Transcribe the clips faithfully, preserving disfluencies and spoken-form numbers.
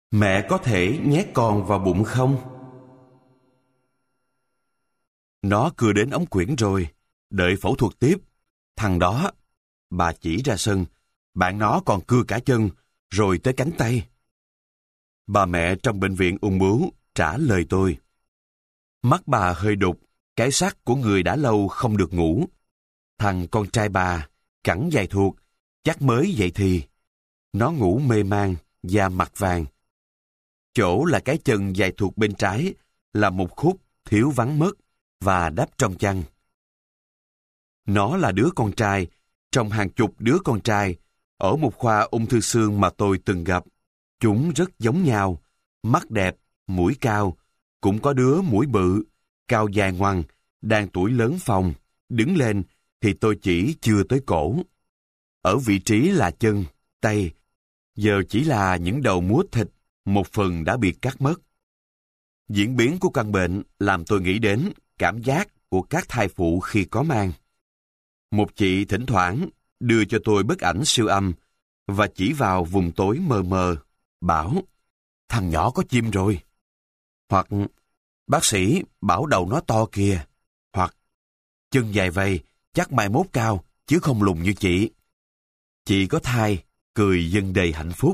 Mẹ có thể nhét con vào bụng không? Nó cưa đến ống quyển rồi, đợi phẫu thuật tiếp. Thằng đó, bà chỉ ra sân, bạn nó còn cưa cả chân, rồi tới cánh tay. Bà mẹ trong bệnh viện ung bướu trả lời tôi. Mắt bà hơi đục, cái xác của người đã lâu không được ngủ. Thằng con trai bà, cẳng dài thuộc, chắc mới dậy thì. Nó ngủ mê man, da mặt vàng. Chỗ là cái chân dài thuộc bên trái là một khúc thiếu vắng mất và đắp trong chăn. Nó là đứa con trai trong hàng chục đứa con trai ở một khoa ung thư xương mà tôi từng gặp. Chúng rất giống nhau, mắt đẹp, mũi cao, cũng có đứa mũi bự, cao dài ngoằng, đang tuổi lớn phồng, đứng lên thì tôi chỉ chưa tới cổ. Ở vị trí là chân, tay, giờ chỉ là những đầu múa thịt, một phần đã bị cắt mất. Diễn biến của căn bệnh làm tôi nghĩ đến cảm giác của các thai phụ khi có mang. Một chị thỉnh thoảng đưa cho tôi bức ảnh siêu âm và chỉ vào vùng tối mờ mờ, bảo, thằng nhỏ có chim rồi. Hoặc, bác sĩ bảo đầu nó to kìa. Hoặc, chân dài vầy, chắc mai mốt cao, chứ không lùn như chị. Chị có thai, cười dâng đầy hạnh phúc.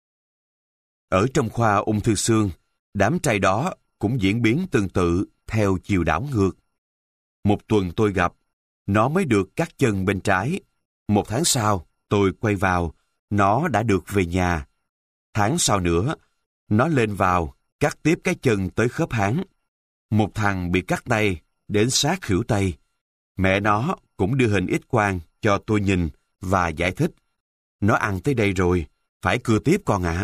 Ở trong khoa ung thư xương, đám trai đó cũng diễn biến tương tự theo chiều đảo ngược. Một tuần tôi gặp, nó mới được cắt chân bên trái. Một tháng sau, tôi quay vào, nó đã được về nhà. Tháng sau nữa, nó lên vào, cắt tiếp cái chân tới khớp háng. Một thằng bị cắt tay, đến sát khuỷu tay. Mẹ nó cũng đưa hình X quang cho tôi nhìn và giải thích. Nó ăn tới đây rồi, phải cưa tiếp con ạ.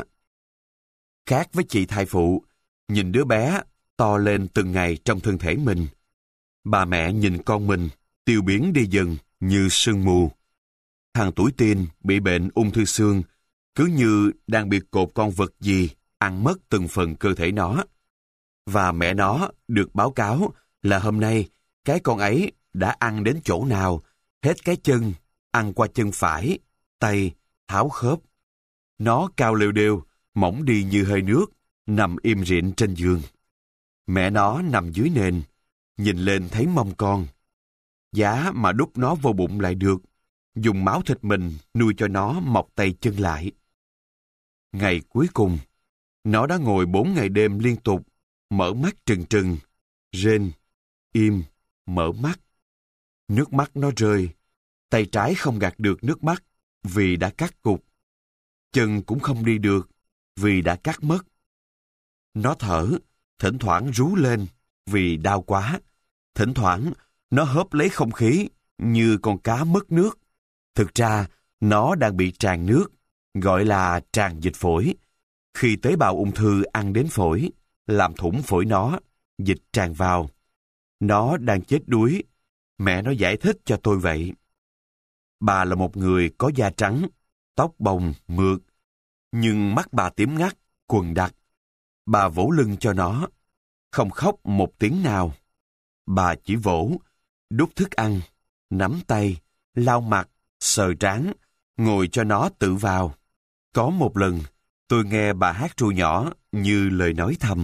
Khác với chị thai phụ, nhìn đứa bé to lên từng ngày trong thân thể mình. Bà mẹ nhìn con mình tiêu biến đi dần như sương mù. Thằng tuổi teen bị bệnh ung thư xương cứ như đang bị cột con vật gì ăn mất từng phần cơ thể nó. Và mẹ nó được báo cáo là hôm nay cái con ấy đã ăn đến chỗ nào, hết cái chân, ăn qua chân phải, tay, tháo khớp. Nó cao lều đều, mỏng đi như hơi nước, nằm im rịn trên giường. Mẹ nó nằm dưới nền, nhìn lên thấy mông con. Giá mà đút nó vô bụng lại được, dùng máu thịt mình nuôi cho nó mọc tay chân lại. Ngày cuối cùng, nó đã ngồi bốn ngày đêm liên tục, mở mắt trừng trừng, rên, im, mở mắt. Nước mắt nó rơi, tay trái không gạt được nước mắt vì đã cắt cụt. Chân cũng không đi được vì đã cắt mất. Nó thở, thỉnh thoảng rú lên vì đau quá. Thỉnh thoảng, nó hớp lấy không khí như con cá mất nước. Thực ra, nó đang bị tràn nước, gọi là tràn dịch phổi. Khi tế bào ung thư ăn đến phổi, làm thủng phổi nó, dịch tràn vào. Nó đang chết đuối. Mẹ nó giải thích cho tôi vậy. Bà là một người có da trắng, tóc bồng, mượt, nhưng mắt bà tím ngắt, quần đặc. Bà vỗ lưng cho nó, không khóc một tiếng nào. Bà chỉ vỗ, đút thức ăn, nắm tay, lau mặt, sờ trán, ngồi cho nó tự vào. Có một lần, tôi nghe bà hát ru nhỏ như lời nói thầm.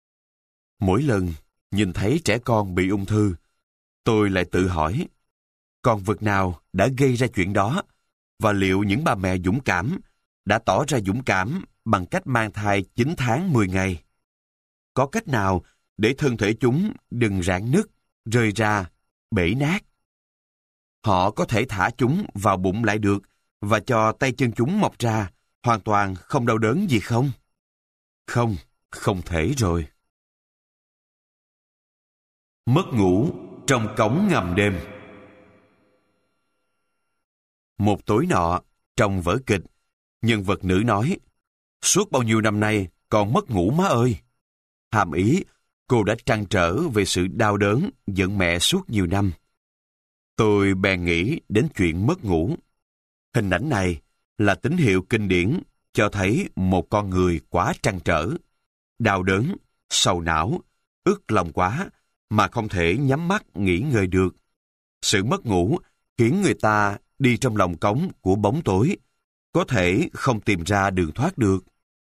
Mỗi lần nhìn thấy trẻ con bị ung thư, tôi lại tự hỏi, con vật nào đã gây ra chuyện đó, và liệu những bà mẹ dũng cảm đã tỏ ra dũng cảm bằng cách mang thai chín tháng mười ngày? Có cách nào để thân thể chúng đừng rạn nứt, rơi ra, bể nát? Họ có thể thả chúng vào bụng lại được và cho tay chân chúng mọc ra, hoàn toàn không đau đớn gì không? Không, không thể rồi. Mất ngủ trong cống ngầm đêm. Một tối nọ, trong vở kịch, nhân vật nữ nói, suốt bao nhiêu năm nay còn mất ngủ má ơi. Hàm ý, cô đã trăn trở về sự đau đớn giận mẹ suốt nhiều năm. Tôi bèn nghĩ đến chuyện mất ngủ. Hình ảnh này là tín hiệu kinh điển cho thấy một con người quá trăn trở, đau đớn, sầu não, ức lòng quá mà không thể nhắm mắt nghỉ ngơi được. Sự mất ngủ khiến người ta đi trong lòng cống của bóng tối, có thể không tìm ra đường thoát được.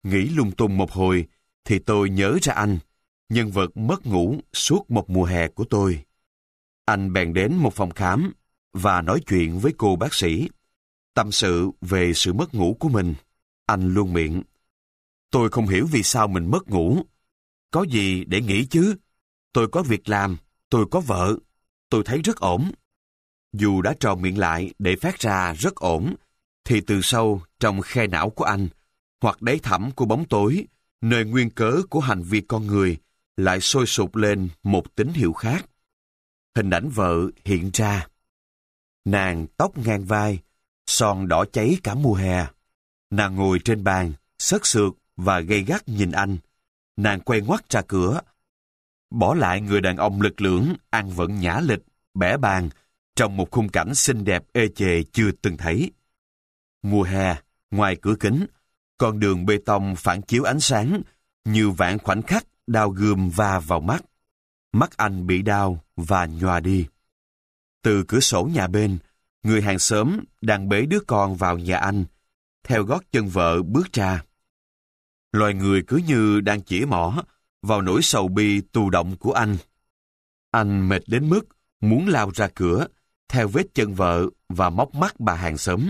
Nghĩ lung tung một hồi, thì tôi nhớ ra anh, nhân vật mất ngủ suốt một mùa hè của tôi. Anh bèn đến một phòng khám và nói chuyện với cô bác sĩ, tâm sự về sự mất ngủ của mình. Anh luôn miệng: tôi không hiểu vì sao mình mất ngủ. Có gì để nghĩ chứ? Tôi có việc làm, tôi có vợ, tôi thấy rất ổn. Dù đã tròn miệng lại để phát ra rất ổn, thì từ sâu trong khe não của anh, hoặc đáy thẳm của bóng tối, nơi nguyên cớ của hành vi con người, lại sôi sục lên một tín hiệu khác. Hình ảnh vợ hiện ra. Nàng tóc ngang vai, son đỏ cháy cả mùa hè. Nàng ngồi trên bàn, xất xược và gay gắt nhìn anh. Nàng quay ngoắt ra cửa, bỏ lại người đàn ông lực lưỡng, ăn vận nhã lịch, bẻ bàn, trong một khung cảnh xinh đẹp ê chề chưa từng thấy. Mùa hè, ngoài cửa kính, con đường bê tông phản chiếu ánh sáng, như vạn khoảnh khắc đao gươm va vào mắt. Mắt anh bị đau và nhòa đi. Từ cửa sổ nhà bên, người hàng xóm đang bế đứa con vào nhà anh, theo gót chân vợ bước ra. Loài người cứ như đang chĩa mỏ vào nỗi sầu bi tù động của anh. Anh mệt đến mức muốn lao ra cửa, theo vết chân vợ và móc mắt bà hàng xóm.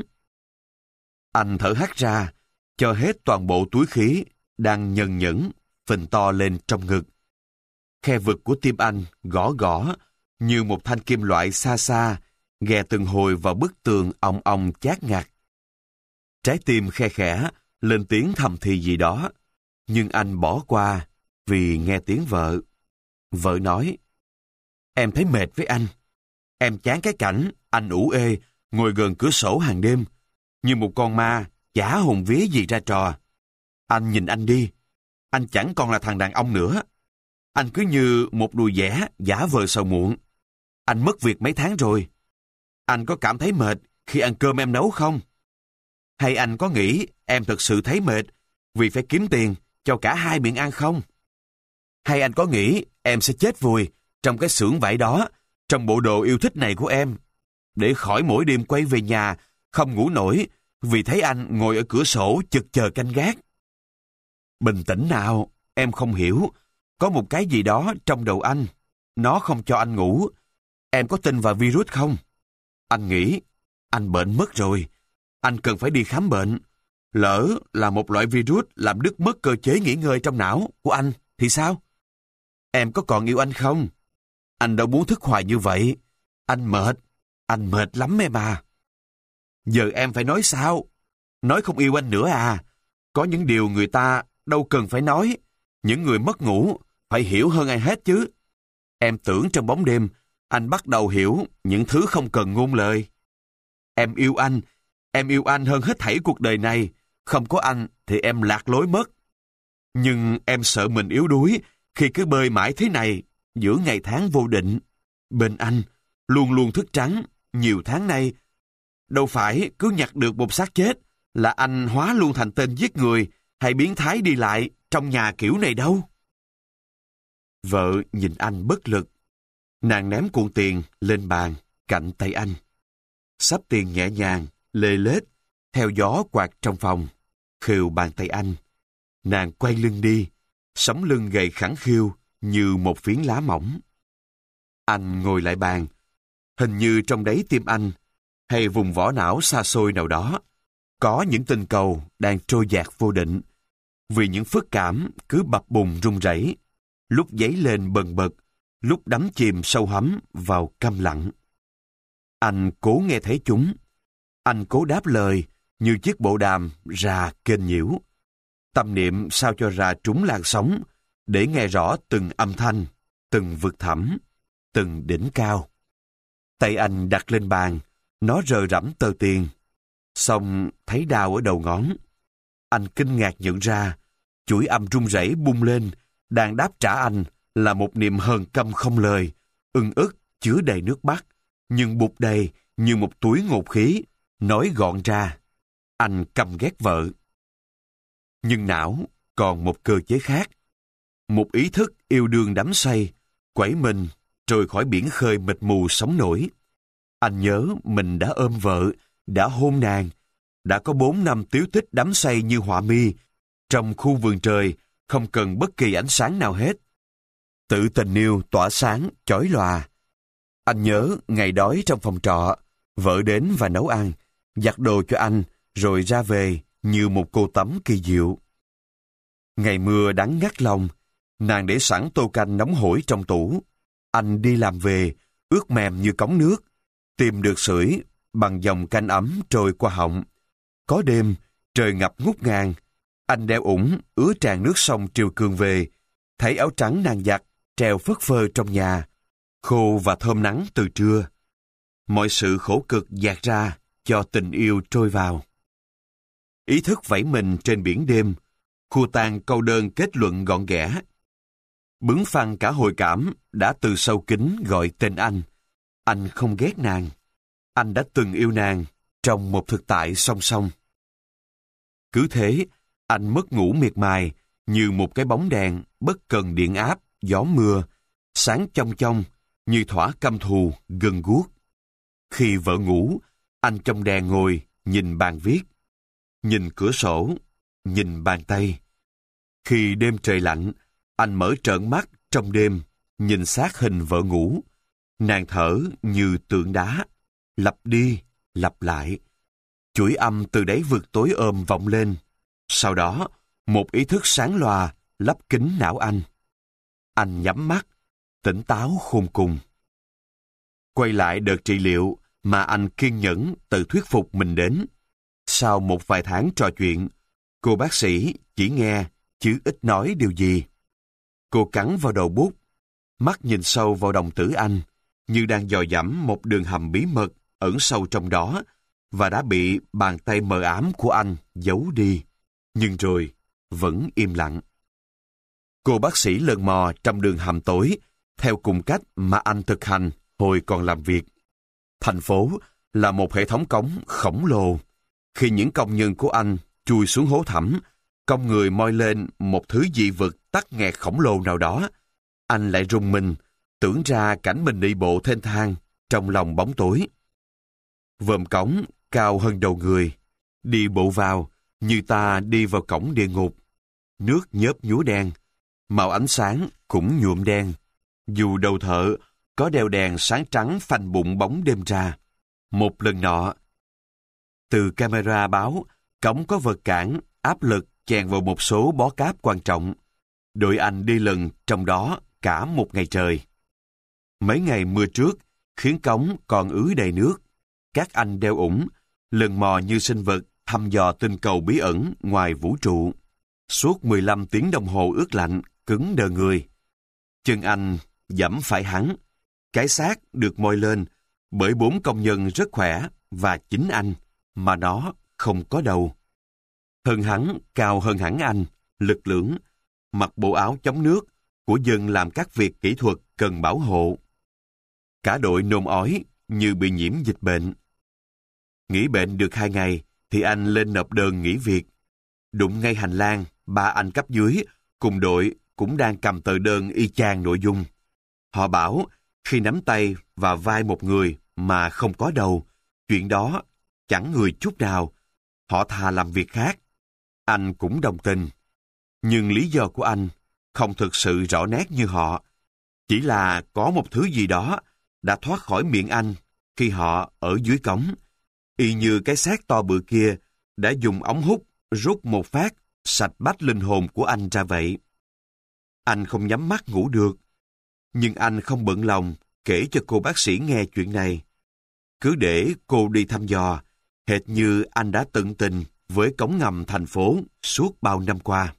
Anh thở hắt ra, cho hết toàn bộ túi khí đang nhần nhẫn phình to lên trong ngực. Khe vực của tim anh gõ gõ như một thanh kim loại xa xa, ghè từng hồi vào bức tường ong ong chát ngạt. Trái tim khe khẽ lên tiếng thầm thì gì đó, nhưng anh bỏ qua vì nghe tiếng vợ. Vợ nói: em thấy mệt với anh. Em chán cái cảnh anh ủ ê ngồi gần cửa sổ hàng đêm, như một con ma chả hồn vía gì ra trò. Anh nhìn anh đi, anh chẳng còn là thằng đàn ông nữa. Anh cứ như một đùi dẻ giả vờ sầu muộn. Anh mất việc mấy tháng rồi. Anh có cảm thấy mệt khi ăn cơm em nấu không? Hay anh có nghĩ em thực sự thấy mệt vì phải kiếm tiền cho cả hai miệng ăn không? Hay anh có nghĩ em sẽ chết vùi trong cái xưởng vải đó, trong bộ đồ yêu thích này của em, để khỏi mỗi đêm quay về nhà không ngủ nổi vì thấy anh ngồi ở cửa sổ chực chờ canh gác? Bình tĩnh nào, em không hiểu. Có một cái gì đó trong đầu anh, nó không cho anh ngủ. Em có tin vào virus không? Anh nghĩ anh bệnh mất rồi. Anh cần phải đi khám bệnh. Lỡ là một loại virus làm đứt mất cơ chế nghỉ ngơi trong não của anh thì sao? Em có còn yêu anh không? Anh đâu muốn thức hoài như vậy. Anh mệt. Anh mệt lắm em à. Giờ em phải nói sao? Nói không yêu anh nữa à? Có những điều người ta đâu cần phải nói. Những người mất ngủ phải hiểu hơn ai hết chứ. Em tưởng trong bóng đêm anh bắt đầu hiểu những thứ không cần ngôn lời. Em yêu anh. Em yêu anh hơn hết thảy cuộc đời này. Không có anh thì em lạc lối mất. Nhưng em sợ mình yếu đuối khi cứ bơi mãi thế này giữa ngày tháng vô định. Bên anh luôn luôn thức trắng nhiều tháng nay. Đâu phải cứ nhặt được một xác chết là anh hóa luôn thành tên giết người hay biến thái đi lại trong nhà kiểu này đâu. Vợ nhìn anh bất lực. Nàng ném cuộn tiền lên bàn cạnh tay anh. Sắp tiền nhẹ nhàng, lê lết, theo gió quạt trong phòng, khều bàn tay anh. Nàng quay lưng đi, sống lưng gầy khẳng khiu như một phiến lá mỏng. Anh ngồi lại bàn. Hình như trong đáy tim anh, hay vùng vỏ não xa xôi nào đó, có những tình cầu đang trôi dạt vô định. Vì những phức cảm cứ bập bùng rung rẩy, lúc dấy lên bần bật, lúc đắm chìm sâu hắm vào câm lặng. Anh cố nghe thấy chúng. Anh cố đáp lời như chiếc bộ đàm ra kênh nhiễu. Tâm niệm sao cho ra trúng làn sóng để nghe rõ từng âm thanh, từng vực thẳm, từng đỉnh cao. Tay anh đặt lên bàn, nó rờ rẫm tờ tiền. Xong thấy đau ở đầu ngón. Anh kinh ngạc nhận ra chuỗi âm rung rẩy bung lên, đang đáp trả anh là một niềm hờn căm không lời, ưng ức chứa đầy nước mắt, nhưng bụt đầy như một túi ngột khí. Nói gọn ra, anh căm ghét vợ. Nhưng não còn một cơ chế khác. Một ý thức yêu đương đắm say, quẩy mình trôi khỏi biển khơi mịt mù sóng nổi. Anh nhớ mình đã ôm vợ, đã hôn nàng, đã có bốn năm tíu tích đắm say như họa mi, Trong khu vườn trời, không cần bất kỳ ánh sáng nào hết. Tự tình yêu tỏa sáng, chói lòa. Anh nhớ ngày đói trong phòng trọ, vợ đến và nấu ăn, giặt đồ cho anh, rồi ra về như một cô tắm kỳ diệu. Ngày mưa đắng ngắt lòng, nàng để sẵn tô canh nóng hổi trong tủ. Anh đi làm về, ướt mềm như cống nước, tìm được sưởi bằng dòng canh ấm trôi qua họng. Có đêm, trời ngập ngút ngàn, anh đeo ủng, ứa tràn nước sông triều cường về, thấy áo trắng nàng giặt, treo phất phơ trong nhà, khô và thơm nắng từ trưa. Mọi sự khổ cực dạt ra, cho tình yêu trôi vào. Ý thức vẫy mình trên biển đêm, khua tan câu đơn kết luận gọn ghẽ. Bướng phăng cả hồi cảm đã từ sâu kín gọi tên anh. Anh không ghét nàng. Anh đã từng yêu nàng trong một thực tại song song. Cứ thế, anh mất ngủ miệt mài như một cái bóng đèn bất cần điện áp, gió mưa, sáng chong chong như thỏa căm thù, gân guốc. Khi vợ ngủ, anh trong đèn ngồi, nhìn bàn viết, nhìn cửa sổ, nhìn bàn tay. Khi đêm trời lạnh, anh mở trợn mắt trong đêm, nhìn xác hình vợ ngủ. Nàng thở như tượng đá, lặp đi, lặp lại. Chuỗi âm từ đáy vực tối ôm vọng lên. Sau đó, một ý thức sáng loà lấp kín não anh. Anh nhắm mắt, tỉnh táo khôn cùng. Quay lại đợt trị liệu mà anh kiên nhẫn tự thuyết phục mình đến. Sau một vài tháng trò chuyện, cô bác sĩ chỉ nghe chứ ít nói điều gì. Cô cắn vào đầu bút, mắt nhìn sâu vào đồng tử anh, như đang dò dẫm một đường hầm bí mật ẩn sâu trong đó, và đã bị bàn tay mờ ám của anh giấu đi. Nhưng rồi, vẫn im lặng. Cô bác sĩ lần mò trong đường hầm tối, theo cùng cách mà anh thực hành hồi còn làm việc. Thành phố là một hệ thống cống khổng lồ. Khi những công nhân của anh chui xuống hố thẳm, con người moi lên một thứ dị vật tắc nghẹt khổng lồ nào đó, anh lại rùng mình, tưởng ra cảnh mình đi bộ thênh thang trong lòng bóng tối. Vòm cống cao hơn đầu người, đi bộ vào như ta đi vào cổng địa ngục. Nước nhớp nhúa đen, màu ánh sáng cũng nhuộm đen. Dù đầu thợ có đeo đèn sáng trắng phanh bụng bóng đêm ra. Một lần nọ, từ camera báo, cống có vật cản, áp lực chèn vào một số bó cáp quan trọng. Đội anh đi lần trong đó cả một ngày trời. Mấy ngày mưa trước, khiến cống còn ứ đầy nước. Các anh đeo ủng, lần mò như sinh vật thăm dò tinh cầu bí ẩn ngoài vũ trụ. Suốt mười lăm tiếng đồng hồ ướt lạnh, cứng đờ người. Chân anh giẫm phải hắn. Cái xác được moi lên bởi bốn công nhân rất khỏe và chính anh, mà nó không có đầu. Hơn hắn, cao hơn hẳn anh, lực lưỡng, mặc bộ áo chống nước của dân làm các việc kỹ thuật cần bảo hộ. Cả đội nôn ói như bị nhiễm dịch bệnh. Nghỉ bệnh được hai ngày thì anh lên nộp đơn nghỉ việc. Đụng ngay hành lang, ba anh cấp dưới cùng đội cũng đang cầm tờ đơn y chang nội dung. Họ bảo khi nắm tay và vai một người mà không có đầu, chuyện đó chẳng người chút nào. Họ thà làm việc khác. Anh cũng đồng tình. Nhưng lý do của anh không thực sự rõ nét như họ. Chỉ là có một thứ gì đó đã thoát khỏi miệng anh khi họ ở dưới cống. Y như cái xác to bự kia đã dùng ống hút rút một phát sạch bách linh hồn của anh ra vậy. Anh không nhắm mắt ngủ được. Nhưng anh không bận lòng kể cho cô bác sĩ nghe chuyện này. Cứ để cô đi thăm dò, hệt như anh đã tận tình với cống ngầm thành phố suốt bao năm qua.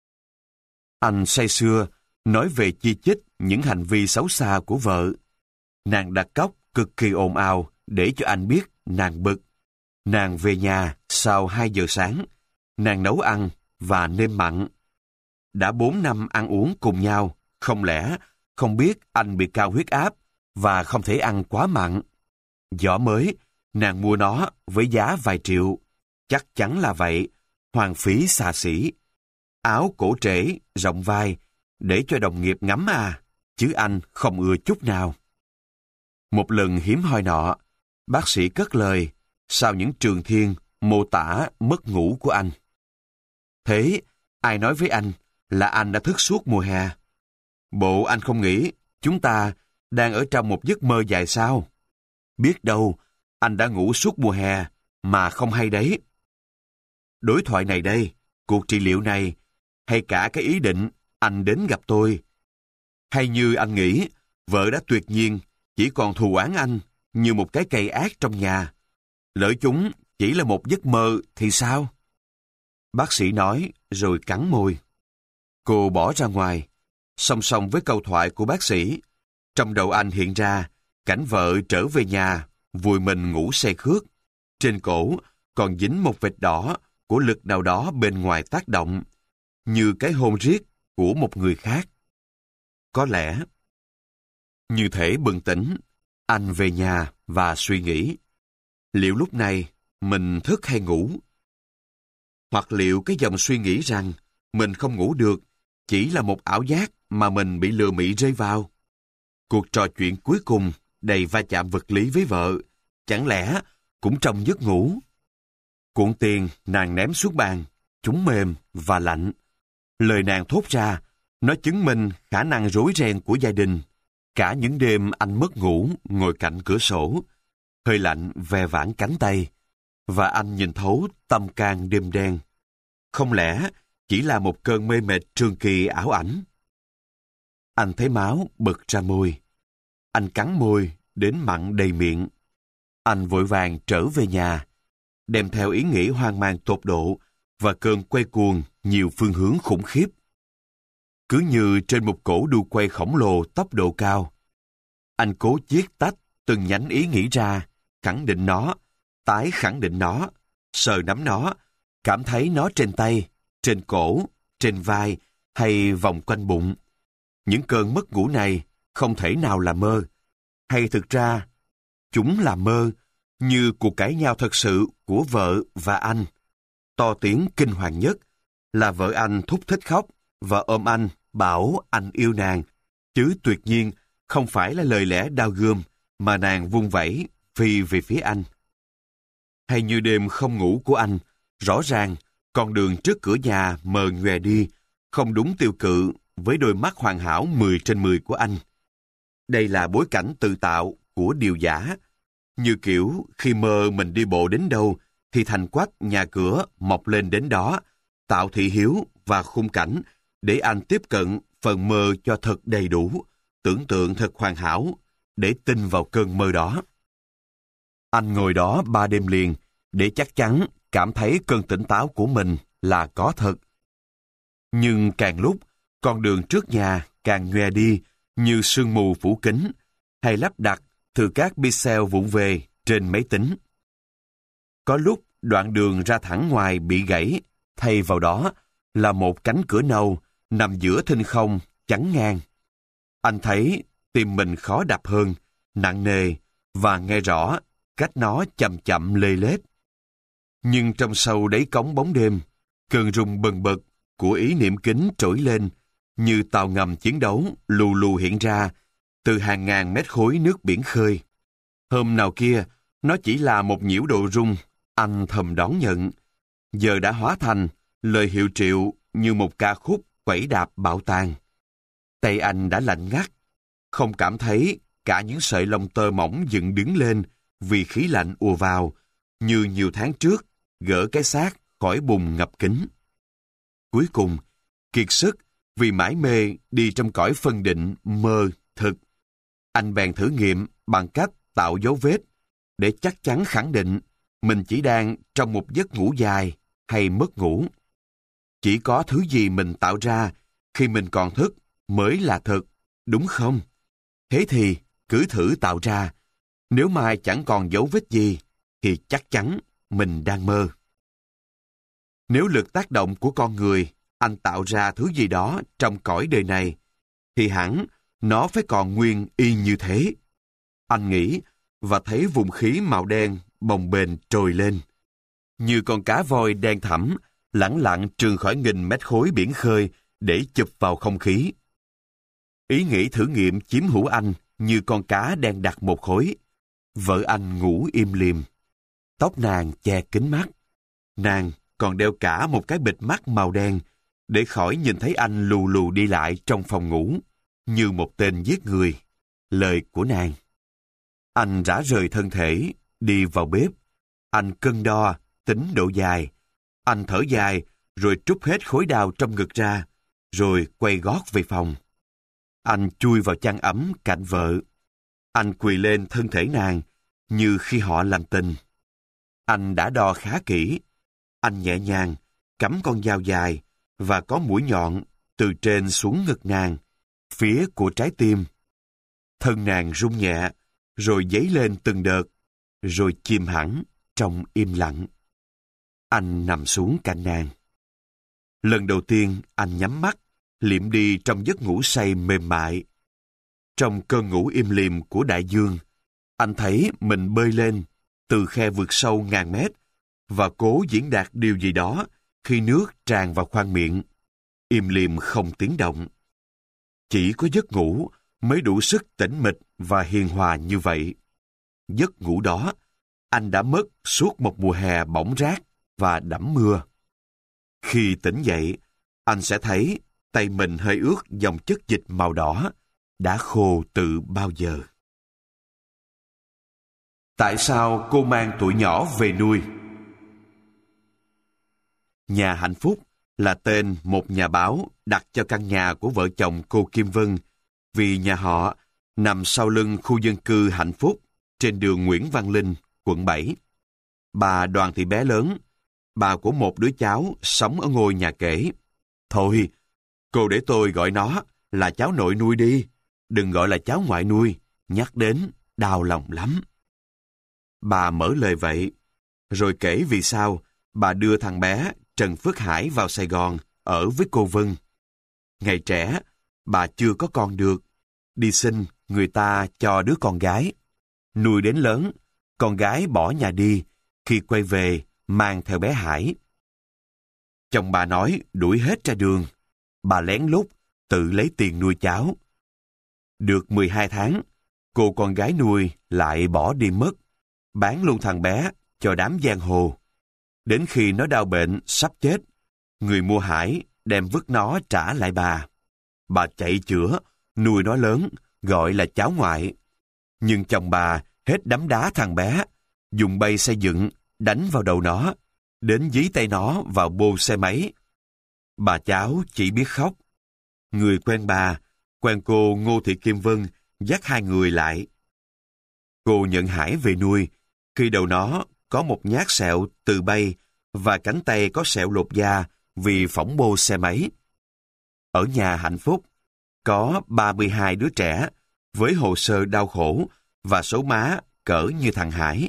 Anh say sưa nói về chi chít những hành vi xấu xa của vợ. Nàng đặt cóc cực kỳ ồn ào để cho anh biết nàng bực. Nàng về nhà sau hai giờ sáng. Nàng nấu ăn và nêm mặn. Đã bốn năm ăn uống cùng nhau, không lẽ không biết anh bị cao huyết áp và không thể ăn quá mặn. Giỏ mới, nàng mua nó với giá vài triệu. Chắc chắn là vậy, hoang phí xa xỉ. Áo cổ trễ, rộng vai, để cho đồng nghiệp ngắm à, chứ anh không ưa chút nào. Một lần hiếm hoi nọ, bác sĩ cất lời sau những trường thiên mô tả mất ngủ của anh. Thế, Ai nói với anh là anh đã thức suốt mùa hè? Bộ anh không nghĩ chúng ta đang ở trong một giấc mơ dài sao? Biết đâu, anh đã ngủ suốt mùa hè mà không hay đấy. Đối thoại này đây, cuộc trị liệu này, hay cả cái ý định anh đến gặp tôi. Hay như anh nghĩ, vợ đã tuyệt nhiên chỉ còn thù oán anh như một cái cây ác trong nhà. Lỡ chúng chỉ là một giấc mơ thì sao? Bác sĩ nói rồi cắn môi. Cô bỏ ra ngoài. Song song với câu thoại của bác sĩ, trong đầu anh hiện ra cảnh vợ trở về nhà, vùi mình ngủ say khướt. Trên cổ còn dính một vệt đỏ của lực nào đó bên ngoài tác động, như cái hôn riết của một người khác. Có lẽ, như thể bừng tỉnh, anh về nhà và suy nghĩ, liệu lúc này mình thức hay ngủ? Hoặc liệu cái dòng suy nghĩ rằng mình không ngủ được chỉ là một ảo giác mà mình bị lừa mị rơi vào? Cuộc trò chuyện cuối cùng đầy va chạm vật lý với vợ, chẳng lẽ cũng trong giấc ngủ? Cuộn tiền nàng ném xuống bàn, chúng mềm và lạnh. Lời nàng thốt ra, nó chứng minh khả năng rối ren của gia đình. Cả những đêm anh mất ngủ ngồi cạnh cửa sổ, hơi lạnh ve vãn cánh tay, và anh nhìn thấu tâm can đêm đen. Không lẽ chỉ là một cơn mê mệt trường kỳ ảo ảnh? Anh thấy máu bật ra môi. Anh cắn môi đến mặn đầy miệng. Anh vội vàng trở về nhà, đem theo ý nghĩ hoang mang tột độ và cơn quay cuồng nhiều phương hướng khủng khiếp. Cứ như trên một cỗ đu quay khổng lồ tốc độ cao. Anh cố chiết tách từng nhánh ý nghĩ ra, khẳng định nó, tái khẳng định nó, sờ nắm nó, cảm thấy nó trên tay, trên cổ, trên vai hay vòng quanh bụng. Những cơn mất ngủ này không thể nào là mơ. Hay thực ra, chúng là mơ, như cuộc cãi nhau thật sự của vợ và anh. To tiếng kinh hoàng nhất là vợ anh thúc thích khóc và ôm anh, bảo anh yêu nàng, chứ tuyệt nhiên không phải là lời lẽ đao gươm mà nàng vung vẩy phi về phía anh. Hay như đêm không ngủ của anh, rõ ràng con đường trước cửa nhà mờ nhòe đi, không đúng tiêu cự với đôi mắt hoàn hảo mười trên mười của anh. Đây là bối cảnh tự tạo của điều giả, như kiểu khi mơ mình đi bộ đến đâu thì thành quách nhà cửa mọc lên đến đó, tạo thị hiếu và khung cảnh để anh tiếp cận phần mơ cho thật đầy đủ, tưởng tượng thật hoàn hảo, để tin vào cơn mơ đó. Anh ngồi đó ba đêm liền, để chắc chắn cảm thấy cơn tỉnh táo của mình là có thật. Nhưng càng lúc, con đường trước nhà càng nhòe đi như sương mù phủ kín, hay lắp đặt từ các pixel vụng về trên máy tính. Có lúc đoạn đường ra thẳng ngoài bị gãy, thay vào đó là một cánh cửa nâu nằm giữa thinh không chắn ngang. Anh thấy tim mình khó đập hơn, nặng nề, và nghe rõ cách nó chậm chậm lê lết. Nhưng trong sâu đáy cống bóng đêm, cơn rung bần bật của ý niệm kính trỗi lên, như tàu ngầm chiến đấu lù lù hiện ra từ hàng ngàn mét khối nước biển khơi. Hôm nào kia, nó chỉ là một nhiễu độ rung, anh thầm đón nhận. Giờ đã hóa thành lời hiệu triệu như một ca khúc quẩy đạp bạo tàn. Tay anh đã lạnh ngắt, không cảm thấy cả những sợi lông tơ mỏng dựng đứng lên vì khí lạnh ùa vào, như nhiều tháng trước gỡ cái xác khỏi bùn ngập kín. Cuối cùng, kiệt sức vì mãi mê đi trong cõi phân định mơ thực, anh bèn thử nghiệm bằng cách tạo dấu vết để chắc chắn khẳng định mình chỉ đang trong một giấc ngủ dài hay mất ngủ. Chỉ có thứ gì mình tạo ra khi mình còn thức mới là thật, đúng không? Thế thì cứ thử tạo ra. Nếu mai chẳng còn dấu vết gì thì chắc chắn mình đang mơ. Nếu lực tác động của con người anh tạo ra thứ gì đó trong cõi đời này, thì hẳn nó phải còn nguyên y như thế. Anh nghĩ và thấy vùng khí màu đen bồng bềnh trồi lên, như con cá voi đen thẳm lẳng lặng trườn khỏi nghìn mét khối biển khơi để chụp vào không khí. Ý nghĩ thử nghiệm chiếm hữu anh như con cá đang đặt một khối. Vợ anh ngủ im lìm, tóc nàng che kín mắt. Nàng còn đeo cả một cái bịt mắt màu đen để khỏi nhìn thấy anh lù lù đi lại trong phòng ngủ, như một tên giết người. Lời của nàng. Anh rã rời thân thể, đi vào bếp. Anh cân đo, tính độ dài. Anh thở dài, rồi trút hết khối đao trong ngực ra, rồi quay gót về phòng. Anh chui vào chăn ấm cạnh vợ. Anh quỳ lên thân thể nàng, như khi họ làm tình. Anh đã đo khá kỹ. Anh nhẹ nhàng cắm con dao dài và có mũi nhọn từ trên xuống ngực nàng, phía của trái tim. Thân nàng rung nhẹ, rồi dấy lên từng đợt, rồi chìm hẳn trong im lặng. Anh nằm xuống cạnh nàng. Lần đầu tiên anh nhắm mắt, liệm đi trong giấc ngủ say mềm mại. Trong cơn ngủ im lìm của đại dương, anh thấy mình bơi lên từ khe vực sâu ngàn mét và cố diễn đạt điều gì đó khi nước tràn vào khoang miệng. Im lìm không tiếng động. Chỉ có giấc ngủ mới đủ sức tĩnh mịch và hiền hòa như vậy. Giấc ngủ đó, anh đã mất suốt một mùa hè bỏng rát và đẫm mưa. Khi tỉnh dậy, anh sẽ thấy tay mình hơi ướt dòng chất dịch màu đỏ, đã khô từ bao giờ. Tại sao cô mang tụi nhỏ về nuôi? Nhà Hạnh Phúc là tên một nhà báo đặt cho căn nhà của vợ chồng cô Kim Vân, vì nhà họ nằm sau lưng khu dân cư Hạnh Phúc trên đường Nguyễn Văn Linh, quận bảy. Bà Đoàn Thị Bé Lớn, bà của một đứa cháu sống ở ngôi nhà kể. Thôi, cô để tôi gọi nó là cháu nội nuôi đi, đừng gọi là cháu ngoại nuôi, nhắc đến đau lòng lắm. Bà mở lời vậy, rồi kể vì sao bà đưa thằng bé Trần Phước Hải vào Sài Gòn ở với cô Vân. Ngày trẻ, bà chưa có con được, đi xin người ta cho đứa con gái. Nuôi đến lớn, con gái bỏ nhà đi, khi quay về mang theo bé Hải. Chồng bà nói đuổi hết ra đường, bà lén lút tự lấy tiền nuôi cháu. Được mười hai tháng, cô con gái nuôi lại bỏ đi mất, bán luôn thằng bé cho đám giang hồ. Đến khi nó đau bệnh sắp chết, người mua Hải đem vứt nó trả lại bà. Bà chạy chữa, nuôi nó lớn, gọi là cháu ngoại. Nhưng chồng bà hết đấm đá thằng bé, dùng bay xây dựng, đánh vào đầu nó, đến dí tay nó vào bô xe máy. Bà cháu chỉ biết khóc. Người quen bà, quen cô Ngô Thị Kim Vân, dắt hai người lại. Cô nhận Hải về nuôi, khi đầu nó có một nhát sẹo từ bay và cánh tay có sẹo lột da vì phỏng bô xe máy. Ở nhà Hạnh Phúc, có ba mươi hai đứa trẻ với hồ sơ đau khổ và số má cỡ như thằng Hải.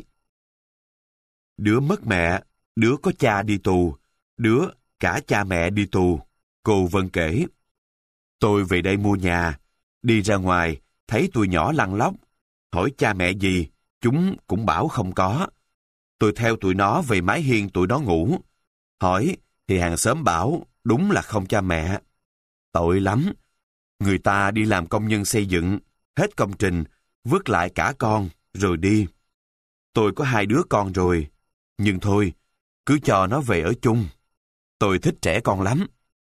Đứa mất mẹ, đứa có cha đi tù, đứa cả cha mẹ đi tù, cô Vân kể. Tôi về đây mua nhà, đi ra ngoài, thấy tụi nhỏ lăn lóc, hỏi cha mẹ gì, chúng cũng bảo không có. Tôi theo tụi nó về mái hiên tụi nó ngủ. Hỏi thì hàng xóm bảo đúng là không cha mẹ. Tội lắm. Người ta đi làm công nhân xây dựng, hết công trình, vứt lại cả con, rồi đi. Tôi có hai đứa con rồi, nhưng thôi, cứ cho nó về ở chung. Tôi thích trẻ con lắm.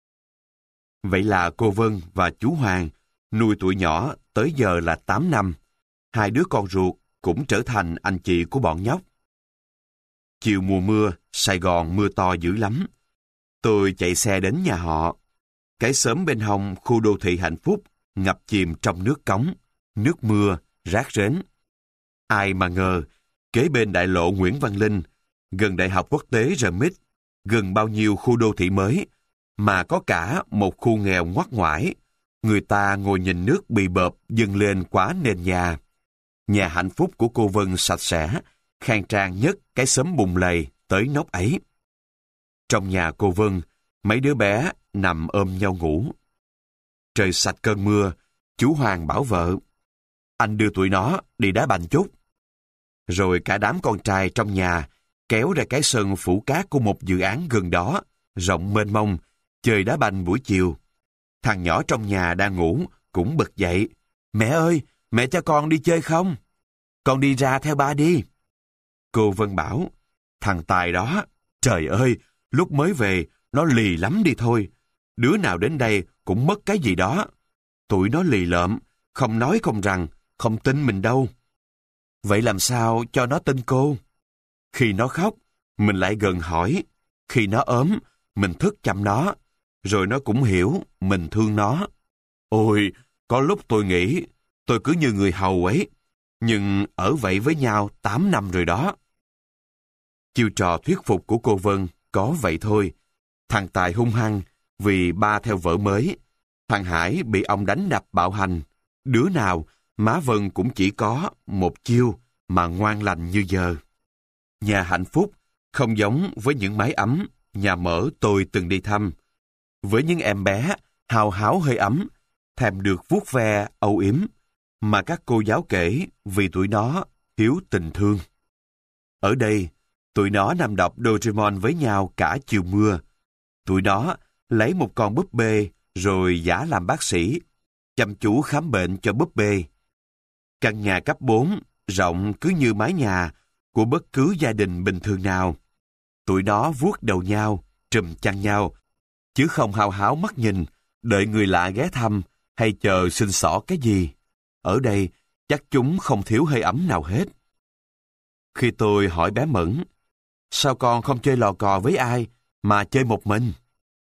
Vậy là cô Vân và chú Hoàng nuôi tụi nhỏ tới giờ là tám năm. Hai đứa con ruột cũng trở thành anh chị của bọn nhóc. Chiều mùa mưa, Sài Gòn mưa to dữ lắm. Tôi chạy xe đến nhà họ. Cái xóm bên hông khu đô thị Hạnh Phúc ngập chìm trong nước cống, nước mưa, rác rến. Ai mà ngờ, kế bên đại lộ Nguyễn Văn Linh, gần Đại học Quốc tế rờ mít, gần bao nhiêu khu đô thị mới, mà có cả một khu nghèo ngoắt ngoải. Người ta ngồi nhìn nước bị bợp dâng lên quá nền nhà. Nhà Hạnh Phúc của cô Vân sạch sẽ, khang trang nhất cái xóm bùng lầy tới nóc ấy. Trong nhà cô Vân, mấy đứa bé nằm ôm nhau ngủ. Trời sạch cơn mưa, chú Hoàng bảo vợ, anh đưa tụi nó đi đá banh chút. Rồi cả đám con trai trong nhà kéo ra cái sân phủ cát của một dự án gần đó, rộng mênh mông, chơi đá banh buổi chiều. Thằng nhỏ trong nhà đang ngủ cũng bật dậy. Mẹ ơi, mẹ cho con đi chơi không? Con đi ra theo ba đi. Cô Vân bảo, thằng Tài đó, trời ơi, lúc mới về, nó lì lắm đi thôi. Đứa nào đến đây cũng mất cái gì đó. Tụi nó lì lợm, không nói không rằng, không tin mình đâu. Vậy làm sao cho nó tin cô? Khi nó khóc, mình lại gần hỏi. Khi nó ốm, mình thức chăm nó. Rồi nó cũng hiểu mình thương nó. Ôi, có lúc tôi nghĩ tôi cứ như người hầu ấy. Nhưng ở vậy với nhau tám năm rồi đó. Chiêu trò thuyết phục của cô Vân có vậy thôi. Thằng Tài hung hăng vì ba theo vợ mới. Thằng Hải bị ông đánh đập bạo hành. Đứa nào má Vân cũng chỉ có một chiêu mà ngoan lành như giờ. Nhà hạnh phúc không giống với những mái ấm nhà mở tôi từng đi thăm. Với những em bé hào háo hơi ấm, thèm được vuốt ve âu yếm, mà các cô giáo kể vì tụi nó thiếu tình thương. Ở đây, tụi nó nằm đọc Doraemon với nhau cả chiều mưa. Tụi nó lấy một con búp bê rồi giả làm bác sĩ, chăm chú khám bệnh cho búp bê. Căn nhà cấp bốn, rộng cứ như mái nhà của bất cứ gia đình bình thường nào. Tụi nó vuốt đầu nhau, trùm chăn nhau, chứ không hào háo mắt nhìn, đợi người lạ ghé thăm hay chờ xin xỏ cái gì. Ở đây, chắc chúng không thiếu hơi ấm nào hết. Khi tôi hỏi bé Mẫn, sao con không chơi lò cò với ai, mà chơi một mình?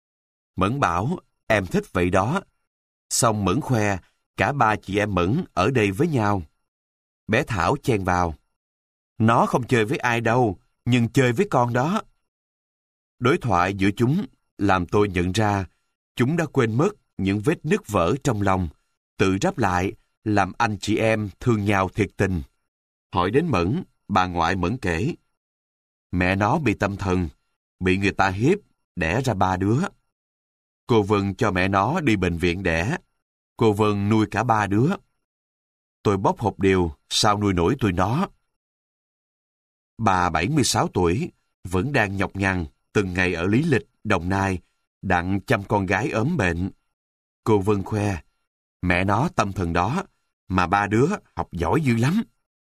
Mẫn bảo, em thích vậy đó. Xong Mẫn khoe, cả ba chị em Mẫn ở đây với nhau. Bé Thảo chen vào. Nó không chơi với ai đâu, nhưng chơi với con đó. Đối thoại giữa chúng làm tôi nhận ra chúng đã quên mất những vết nứt vỡ trong lòng, tự đáp lại làm anh chị em thương nhau thiệt tình. Hỏi đến Mẫn, bà ngoại Mẫn kể. Mẹ nó bị tâm thần, bị người ta hiếp, đẻ ra ba đứa. Cô Vân cho mẹ nó đi bệnh viện đẻ. Cô Vân nuôi cả ba đứa. Tôi bóc hộp điều, sao nuôi nổi tụi nó. Bà bảy mươi sáu tuổi, vẫn đang nhọc nhằn từng ngày ở Lý Lịch, Đồng Nai, đặng chăm con gái ốm bệnh. Cô Vân khoe, mẹ nó tâm thần đó, mà ba đứa học giỏi dữ lắm.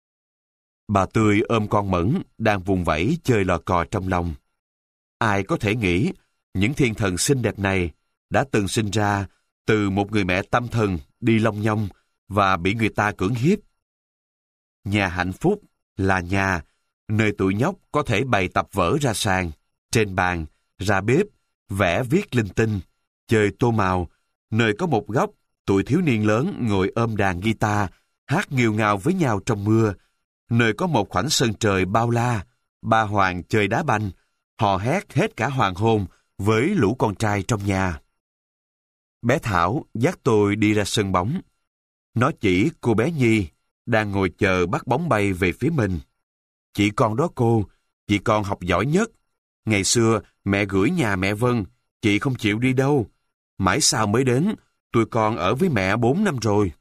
Bà Tươi ôm con Mẫn, đang vùng vẫy chơi lò cò trong lòng. Ai có thể nghĩ, những thiên thần xinh đẹp này đã từng sinh ra từ một người mẹ tâm thần đi lông nhông và bị người ta cưỡng hiếp. Nhà hạnh phúc là nhà nơi tụi nhóc có thể bày tập vở ra sàn, trên bàn, ra bếp, vẽ viết linh tinh, chơi tô màu, nơi có một góc tụi thiếu niên lớn ngồi ôm đàn guitar, hát nghêu ngao với nhau trong mưa, nơi có một khoảnh sân trời bao la, ba hoàng chơi đá banh, hò hét hết cả hoàng hôn với lũ con trai trong nhà. Bé Thảo dắt tôi đi ra sân bóng. Nó chỉ cô bé Nhi đang ngồi chờ bắt bóng bay về phía mình. Chị con đó cô, chị con học giỏi nhất. Ngày xưa mẹ gửi nhà mẹ Vân, chị không chịu đi đâu. Mãi sau mới đến, tụi con ở với mẹ bốn năm rồi.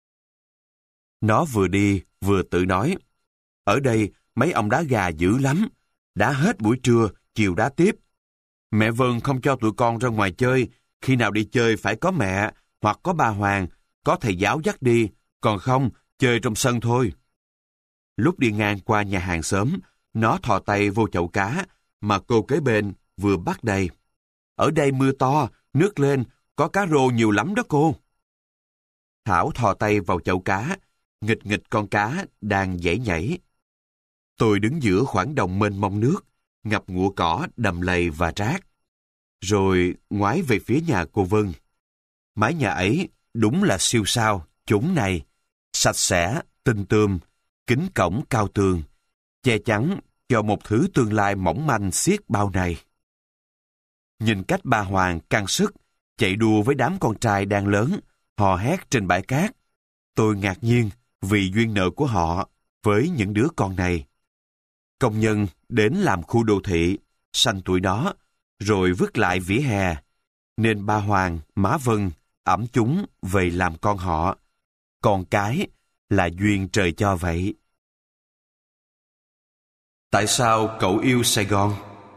Nó vừa đi vừa tự nói, ở đây mấy ông đá gà dữ lắm, đá hết buổi trưa, chiều đá tiếp. Mẹ Vân không cho tụi con ra ngoài chơi, khi nào đi chơi phải có mẹ, hoặc có bà Hoàng, có thầy giáo dắt đi, còn không, chơi trong sân thôi. Lúc đi ngang qua nhà hàng xóm, nó thò tay vô chậu cá, mà cô kế bên vừa bắt đầy. Ở đây mưa to, nước lên, có cá rô nhiều lắm đó cô. Thảo thò tay vào chậu cá, nghịch nghịch con cá đang nhảy nhảy. Tôi đứng giữa khoảng đồng mênh mông nước, ngập ngụa cỏ, đầm lầy và rác. Rồi ngoái về phía nhà cô Vân. Mái nhà ấy đúng là siêu sao, chốn này. Sạch sẽ, tinh tươm, kính cổng cao tường, che chắn cho một thứ tương lai mỏng manh xiết bao này. Nhìn cách bà Hoàng căng sức, chạy đua với đám con trai đang lớn, hò hét trên bãi cát. Tôi ngạc nhiên vì duyên nợ của họ với những đứa con này. Công nhân đến làm khu đô thị, sanh tụi nó, rồi vứt lại vỉa hè, nên ba Hoàng, má Vân ẵm chúng về làm con họ. Con cái là duyên trời cho vậy. Tại sao cậu yêu Sài Gòn?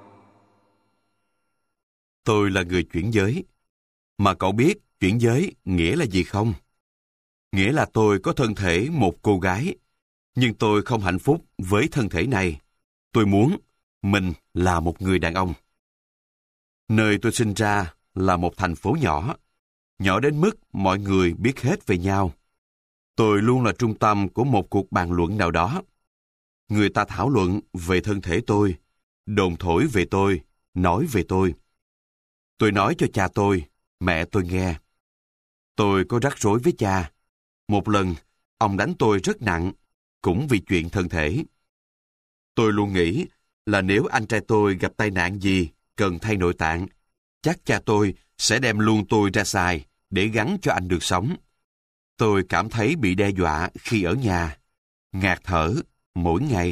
Tôi là người chuyển giới. Mà cậu biết chuyển giới nghĩa là gì không? Nghĩa là tôi có thân thể một cô gái, nhưng tôi không hạnh phúc với thân thể này. Tôi muốn mình là một người đàn ông. Nơi tôi sinh ra là một thành phố nhỏ, nhỏ đến mức mọi người biết hết về nhau. Tôi luôn là trung tâm của một cuộc bàn luận nào đó. Người ta thảo luận về thân thể tôi, đồn thổi về tôi, nói về tôi. Tôi nói cho cha tôi, mẹ tôi nghe. Tôi có rắc rối với cha. Một lần, ông đánh tôi rất nặng, cũng vì chuyện thân thể. Tôi luôn nghĩ là nếu anh trai tôi gặp tai nạn gì cần thay nội tạng, chắc cha tôi sẽ đem luôn tôi ra xài để gắn cho anh được sống. Tôi cảm thấy bị đe dọa khi ở nhà, ngạt thở mỗi ngày.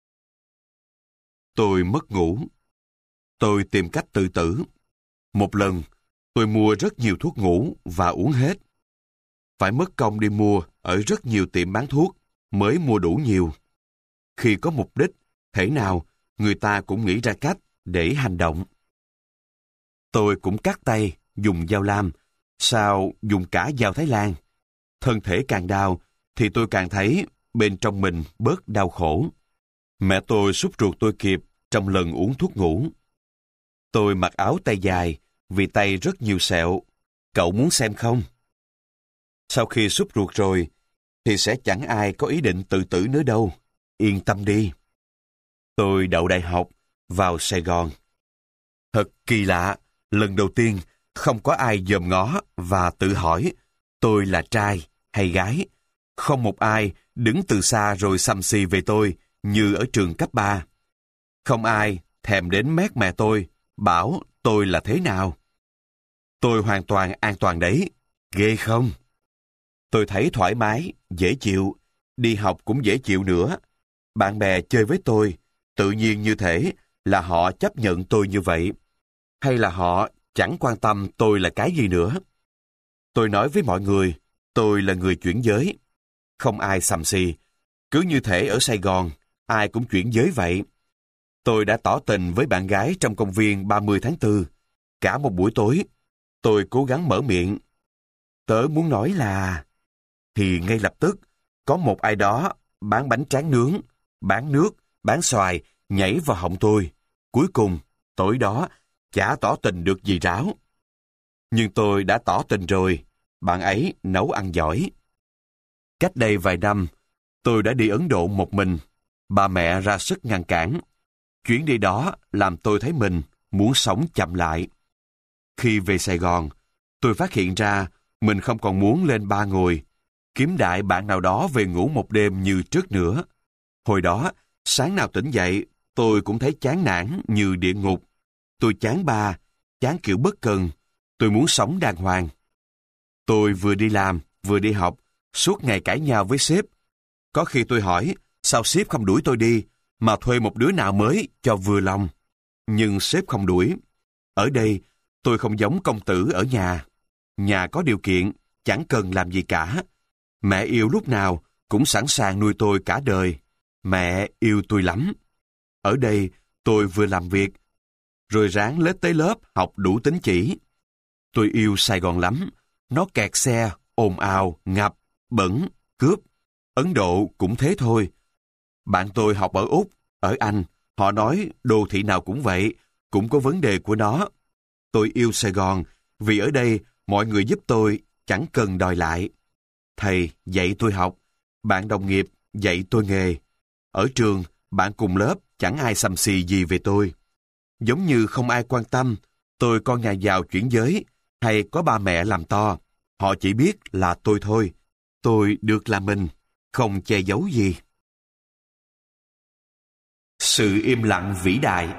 Tôi mất ngủ. Tôi tìm cách tự tử. Một lần, tôi mua rất nhiều thuốc ngủ và uống hết. Phải mất công đi mua ở rất nhiều tiệm bán thuốc mới mua đủ nhiều. Khi có mục đích, thể nào người ta cũng nghĩ ra cách để hành động. Tôi cũng cắt tay, dùng dao lam, sao dùng cả dao Thái Lan. Thân thể càng đau thì tôi càng thấy bên trong mình bớt đau khổ. Mẹ tôi sút ruột tôi kịp trong lần uống thuốc ngủ. Tôi mặc áo tay dài vì tay rất nhiều sẹo. Cậu muốn xem không? Sau khi sút ruột rồi thì sẽ chẳng ai có ý định tự tử nữa đâu. Yên tâm đi. Tôi đậu đại học vào Sài Gòn. Thật kỳ lạ, lần đầu tiên không có ai dòm ngó và tự hỏi tôi là trai hay gái. Không một ai đứng từ xa rồi xăm xì về tôi như ở trường cấp ba. Không ai thèm đến mét mẹ tôi, bảo tôi là thế nào. Tôi hoàn toàn an toàn đấy, ghê không? Tôi thấy thoải mái, dễ chịu, đi học cũng dễ chịu nữa. Bạn bè chơi với tôi, tự nhiên như thể là họ chấp nhận tôi như vậy, hay là họ chẳng quan tâm tôi là cái gì nữa. Tôi nói với mọi người, tôi là người chuyển giới. Không ai xàm xì, cứ như thể ở Sài Gòn, ai cũng chuyển giới vậy. Tôi đã tỏ tình với bạn gái trong công viên ba mươi tháng tư. Cả một buổi tối, tôi cố gắng mở miệng. Tớ muốn nói là... Thì ngay lập tức, có một ai đó bán bánh tráng nướng, bán nước, bán xoài, nhảy vào họng tôi. Cuối cùng, tối đó, chả tỏ tình được gì ráo. Nhưng tôi đã tỏ tình rồi, bạn ấy nấu ăn giỏi. Cách đây vài năm, tôi đã đi Ấn Độ một mình. Ba mẹ ra sức ngăn cản. Chuyến đi đó làm tôi thấy mình muốn sống chậm lại. Khi về Sài Gòn, tôi phát hiện ra mình không còn muốn lên ba ngồi, kiếm đại bạn nào đó về ngủ một đêm như trước nữa. Hồi đó, sáng nào tỉnh dậy, tôi cũng thấy chán nản như địa ngục. Tôi chán ba, chán kiểu bất cần. Tôi muốn sống đàng hoàng. Tôi vừa đi làm, vừa đi học, suốt ngày cãi nhau với sếp. Có khi tôi hỏi, sao sếp không đuổi tôi đi, mà thuê một đứa nào mới cho vừa lòng. Nhưng sếp không đuổi. Ở đây, tôi không giống công tử ở nhà. Nhà có điều kiện, chẳng cần làm gì cả. Mẹ yêu lúc nào cũng sẵn sàng nuôi tôi cả đời. Mẹ yêu tôi lắm. Ở đây, tôi vừa làm việc, rồi ráng lết tới lớp học đủ tín chỉ. Tôi yêu Sài Gòn lắm. Nó kẹt xe, ồn ào, ngập, bẩn, cướp. Ấn Độ cũng thế thôi. Bạn tôi học ở Úc, ở Anh, họ nói đô thị nào cũng vậy, cũng có vấn đề của nó. Tôi yêu Sài Gòn vì ở đây mọi người giúp tôi, chẳng cần đòi lại. Thầy dạy tôi học, bạn đồng nghiệp dạy tôi nghề. Ở trường, bạn cùng lớp chẳng ai xăm xì gì về tôi. Giống như không ai quan tâm tôi con nhà giàu chuyển giới hay có ba mẹ làm to. Họ chỉ biết là tôi thôi. Tôi được là mình, không che giấu gì. Sự im lặng vĩ đại.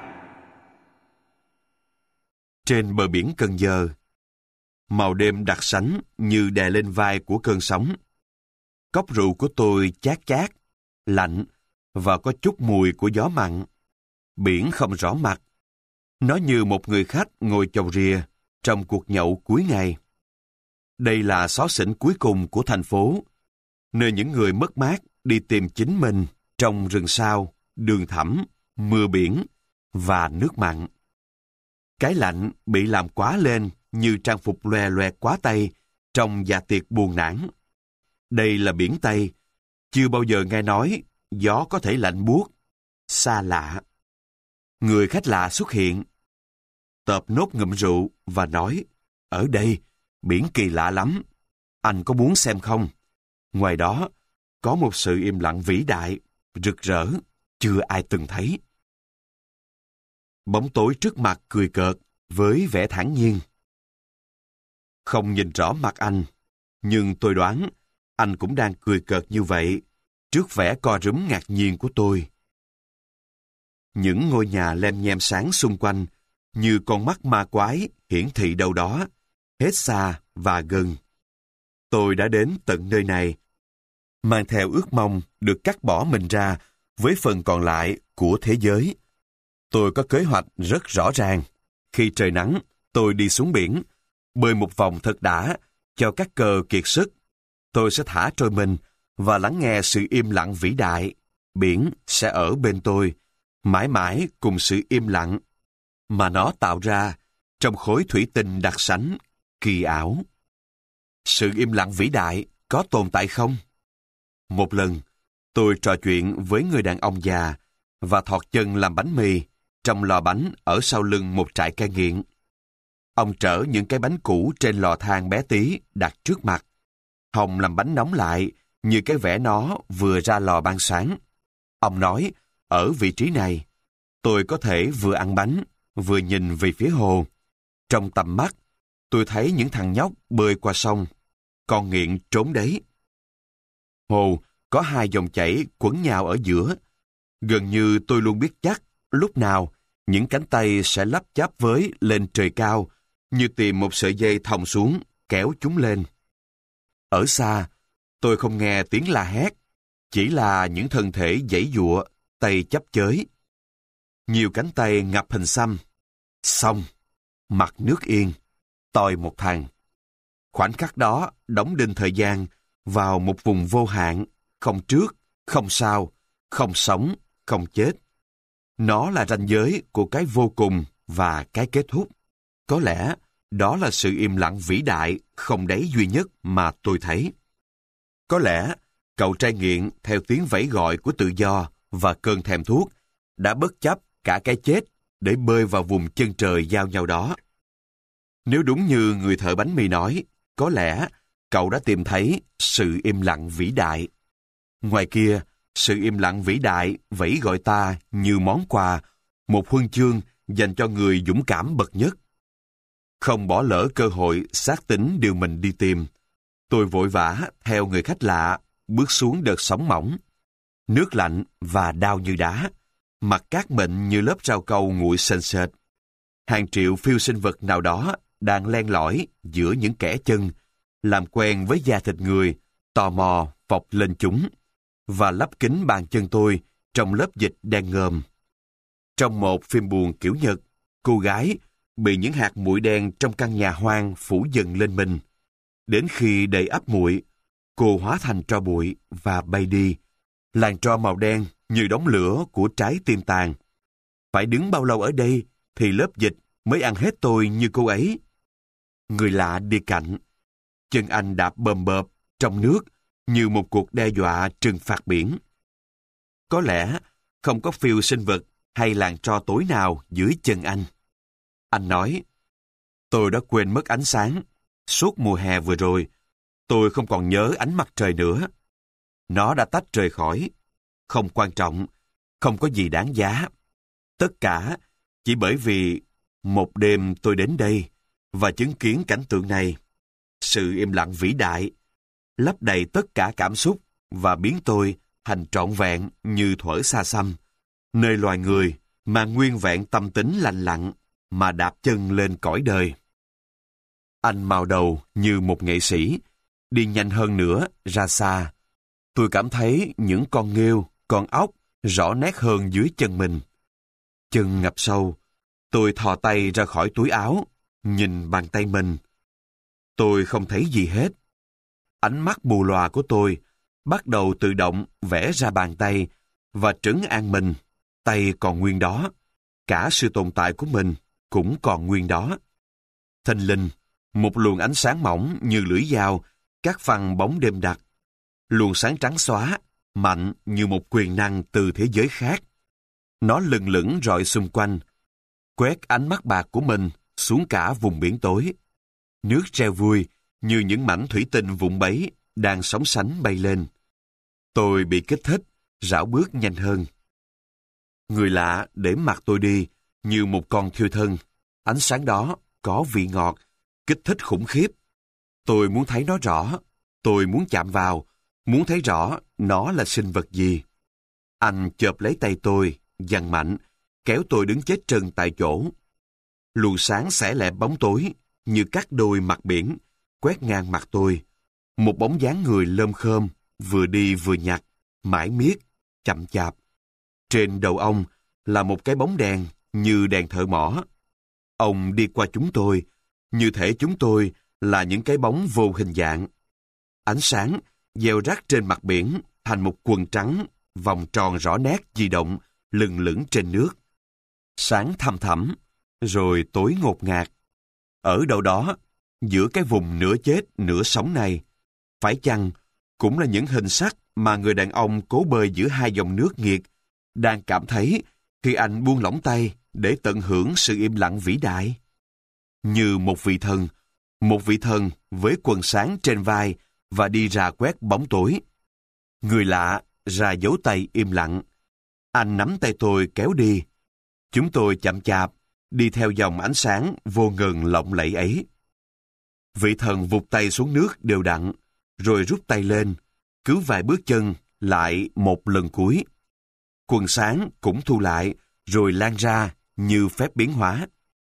Trên bờ biển Cần Giờ, màu đêm đặc sánh như đè lên vai của cơn sóng. Cốc rượu của tôi chát chát, lạnh và có chút mùi của gió mặn. Biển không rõ mặt. Nó như một người khách ngồi chầu rìa trong cuộc nhậu cuối ngày. Đây là xó xỉnh cuối cùng của thành phố, nơi những người mất mát đi tìm chính mình trong rừng sao, đường thẳm, mưa biển và nước mặn. Cái lạnh bị làm quá lên như trang phục loè loẹt quá tay trong dạ tiệc buồn nản. Đây là biển Tây, chưa bao giờ nghe nói gió có thể lạnh buốt, xa lạ. Người khách lạ xuất hiện, tợp nốt ngụm rượu và nói, ở đây, biển kỳ lạ lắm. Anh có muốn xem không? Ngoài đó, có một sự im lặng vĩ đại, rực rỡ, chưa ai từng thấy. Bóng tối trước mặt cười cợt với vẻ thản nhiên. Không nhìn rõ mặt anh, nhưng tôi đoán anh cũng đang cười cợt như vậy trước vẻ co rúm ngạc nhiên của tôi. Những ngôi nhà lem nhem sáng xung quanh như con mắt ma quái hiển thị đâu đó, hết xa và gần. Tôi đã đến tận nơi này, mang theo ước mong được cắt bỏ mình ra với phần còn lại của thế giới. Tôi có kế hoạch rất rõ ràng. Khi trời nắng, tôi đi xuống biển, bơi một vòng thật đã, cho các cơ kiệt sức. Tôi sẽ thả trôi mình và lắng nghe sự im lặng vĩ đại. Biển sẽ ở bên tôi, mãi mãi cùng sự im lặng mà nó tạo ra trong khối thủy tinh đặc sánh, kỳ ảo. Sự im lặng vĩ đại có tồn tại không? Một lần, tôi trò chuyện với người đàn ông già và thọt chân làm bánh mì trong lò bánh ở sau lưng một trại cai nghiện. Ông trở những cái bánh cũ trên lò than bé tí đặt trước mặt. Hồng làm bánh nóng lại như cái vẻ nó vừa ra lò ban sáng. Ông nói, ở vị trí này, tôi có thể vừa ăn bánh, vừa nhìn về phía hồ. Trong tầm mắt, tôi thấy những thằng nhóc bơi qua sông. Con nghiện trốn đấy. Hồ có hai dòng chảy quấn nhau ở giữa. Gần như tôi luôn biết chắc lúc nào những cánh tay sẽ lắp chắp với lên trời cao, như tìm một sợi dây thòng xuống, kéo chúng lên. Ở xa, tôi không nghe tiếng la hét, chỉ là những thân thể giãy giụa, tay chấp chới. Nhiều cánh tay ngập hình xăm. Xong, mặt nước yên, tôi một thằng. Khoảnh khắc đó đóng đinh thời gian vào một vùng vô hạn, không trước, không sau, không sống, không chết. Nó là ranh giới của cái vô cùng và cái kết thúc. Có lẽ đó là sự im lặng vĩ đại không đáy duy nhất mà tôi thấy. Có lẽ cậu trai nghiện theo tiếng vẫy gọi của tự do và cơn thèm thuốc đã bất chấp cả cái chết để bơi vào vùng chân trời giao nhau đó. Nếu đúng như người thợ bánh mì nói, có lẽ cậu đã tìm thấy sự im lặng vĩ đại. Ngoài kia, sự im lặng vĩ đại vẫy gọi ta như món quà, một huân chương dành cho người dũng cảm bậc nhất. Không bỏ lỡ cơ hội xác tín điều mình đi tìm, tôi vội vã theo người khách lạ, bước xuống đợt sóng mỏng. Nước lạnh và đau như đá, mặt cát mịn như lớp rau câu nguội sền sệt. Hàng triệu phiêu sinh vật nào đó đang len lỏi giữa những kẽ chân, làm quen với da thịt người, tò mò vọc lên chúng, và lấp kín bàn chân tôi trong lớp dịch đen ngòm. Trong một phim buồn kiểu Nhật, cô gái bị những hạt bụi đen trong căn nhà hoang phủ dần lên mình. Đến khi đầy ắp bụi, cô hóa thành tro bụi và bay đi. Làn tro màu đen như đống lửa của trái tim tàn. Phải đứng bao lâu ở đây thì lớp dịch mới ăn hết tôi như cô ấy. Người lạ đi cạnh. Chân anh đạp bầm bợp trong nước như một cuộc đe dọa trừng phạt biển. Có lẽ không có phiêu sinh vật hay làn tro tối nào dưới chân anh. Anh nói, tôi đã quên mất ánh sáng. Suốt mùa hè vừa rồi, tôi không còn nhớ ánh mặt trời nữa. Nó đã tách rời khỏi. Không quan trọng, không có gì đáng giá. Tất cả chỉ bởi vì một đêm tôi đến đây và chứng kiến cảnh tượng này. Sự im lặng vĩ đại lấp đầy tất cả cảm xúc và biến tôi thành trọn vẹn như thuở xa xăm, nơi loài người mà nguyên vẹn tâm tính lành lặn mà đạp chân lên cõi đời. Anh màu đầu như một nghệ sĩ, đi nhanh hơn nữa ra xa. Tôi cảm thấy những con nghêu, con ốc rõ nét hơn dưới chân mình. Chân ngập sâu, tôi thò tay ra khỏi túi áo, nhìn bàn tay mình. Tôi không thấy gì hết. Ánh mắt mù lòa của tôi bắt đầu tự động vẽ ra bàn tay và trấn an mình. Tay còn nguyên đó, cả sự tồn tại của mình cũng còn nguyên đó. Thình lình, một luồng ánh sáng mỏng như lưỡi dao cắt phăng bóng đêm đặc. Luồng sáng trắng xóa, mạnh như một quyền năng từ thế giới khác. Nó lừng lững rọi xung quanh, quét ánh mắt bạc của mình xuống cả vùng biển tối. Nước reo vui như những mảnh thủy tinh vụn bấy đang sóng sánh bay lên. Tôi bị kích thích, rảo bước nhanh hơn. Người lạ để mặt tôi đi như một con thiêu thân. Ánh sáng đó có vị ngọt, kích thích khủng khiếp. Tôi muốn thấy nó rõ, tôi muốn chạm vào, muốn thấy rõ nó là sinh vật gì. Anh chộp lấy tay tôi, giằng mạnh, kéo tôi đứng chết trân tại chỗ. Luồng sáng xẻ lẹ bóng tối, như cắt đôi mặt biển, quét ngang mặt tôi. Một bóng dáng người lơm khơm, vừa đi vừa nhặt, mãi miết, chậm chạp. Trên đầu ông là một cái bóng đèn như đèn thợ mỏ. Ông đi qua chúng tôi, như thể chúng tôi là những cái bóng vô hình dạng. Ánh sáng gieo rắc trên mặt biển thành một quần trắng, vòng tròn rõ nét di động, lừng lững trên nước. Sáng thăm thẳm, rồi tối ngột ngạt. Ở đâu đó, giữa cái vùng nửa chết nửa sống này, phải chăng cũng là những hình sắc mà người đàn ông cố bơi giữa hai dòng nước nghiệt đang cảm thấy khi anh buông lỏng tay để tận hưởng sự im lặng vĩ đại? Như một vị thần, một vị thần với quần sáng trên vai và đi rà quét bóng tối. Người lạ ra dấu tay im lặng. Anh nắm tay tôi kéo đi. Chúng tôi chậm chạp, đi theo dòng ánh sáng vô ngần lộng lẫy ấy. Vị thần vụt tay xuống nước đều đặn, rồi rút tay lên, cứ vài bước chân, lại một lần cuối. Quần sáng cũng thu lại, rồi lan ra như phép biến hóa.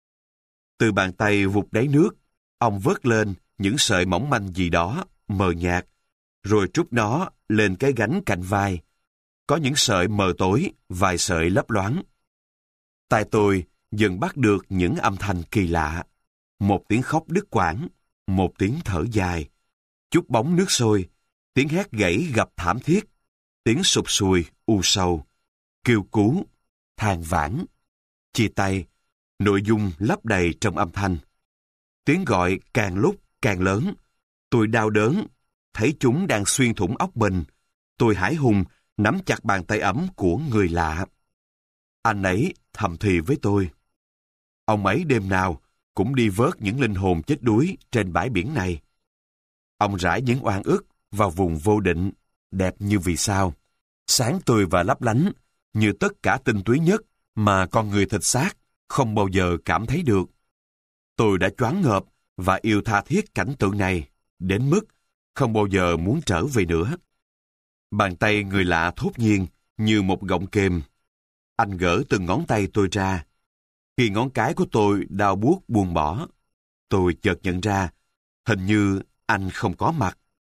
Từ bàn tay vụt đáy nước, ông vớt lên những sợi mỏng manh gì đó, mờ nhạt, rồi trút nó lên cái gánh cạnh vai. Có những sợi mờ tối, vài sợi lấp loáng. Tai tôi dần bắt được những âm thanh kỳ lạ. Một tiếng khóc đứt quãng, một tiếng thở dài, chút bóng nước sôi, tiếng hét gãy gập thảm thiết, tiếng sụp sùi u sầu, kêu cứu, than vãn, chia tay, nội dung lấp đầy trong âm thanh. Tiếng gọi càng lúc càng lớn, tôi đau đớn, thấy chúng đang xuyên thủng óc mình. Tôi hãi hùng nắm chặt bàn tay ấm của người lạ. Anh ấy thầm thì với tôi. Ông ấy đêm nào cũng đi vớt những linh hồn chết đuối trên bãi biển này. Ông rải những oan ức vào vùng vô định, đẹp như vì sao, sáng tươi và lấp lánh, như tất cả tinh túy nhất mà con người thịt xác không bao giờ cảm thấy được. Tôi đã choáng ngợp và yêu tha thiết cảnh tượng này, đến mức không bao giờ muốn trở về nữa. Bàn tay người lạ thốt nhiên như một gọng kềm. Anh gỡ từng ngón tay tôi ra. Khi ngón cái của tôi đau buốt buông bỏ, tôi chợt nhận ra hình như anh không có mặt.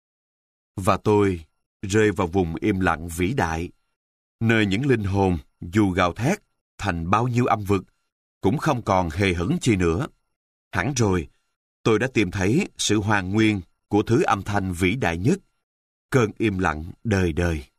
Và tôi rơi vào vùng im lặng vĩ đại, nơi những linh hồn dù gào thét thành bao nhiêu âm vực cũng không còn hề hững chi nữa. Hẳn rồi, tôi đã tìm thấy sự hoàn nguyên của thứ âm thanh vĩ đại nhất, cơn im lặng đời đời.